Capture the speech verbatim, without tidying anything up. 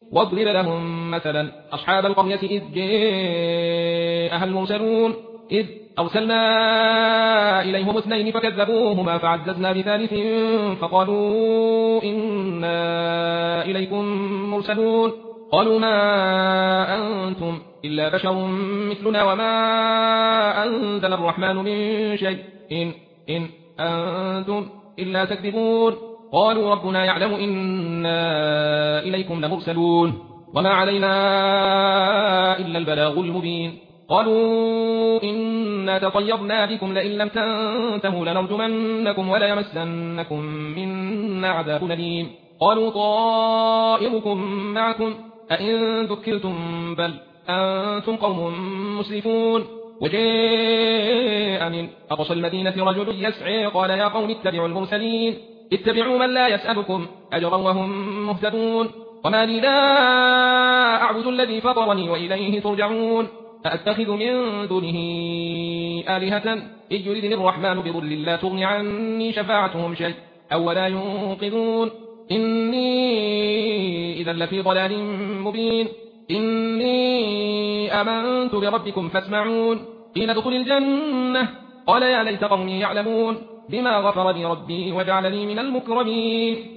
واضرب لهم مثلا أصحاب القرية إذ جاءها المرسلون إذ أرسلنا إليهم اثنين فكذبوهما فعززنا بثالث فقالوا إنا إليكم مرسلون قالوا ما أنتم إلا بشر مثلنا وما أنزل الرحمن من شيء إن, إن أنتم إلا تكذبون قالوا ربنا يعلم إنا إليكم لمرسلون وما علينا إلا البلاغ المبين قالوا إنا تطيرنا بكم لئن لم تنتهوا لنرجمنكم وليمسنكم منا عذاب أليم قالوا طائركم معكم أئن ذكرتم بل أنتم قوم مسرفون وجاء من أقصى المدينة رجل يسعى قال يا قوم اتبعوا المرسلين اتبعوا من لا يسألكم أجرا وهم مهتدون وما لي لا أعبد الذي فطرني وإليه ترجعون أأتخذ من دونه آلهة إن يردني الرحمن بضر لا تغن عني شفاعتهم شيء أو لا ينقذون إني إذا لفي ضلال مبين إني آمنت بربكم فاسمعون قيل ادخل الجنة قال يا ليت قومي يعلمون بما غفر لي ربي وجعلني من المكرمين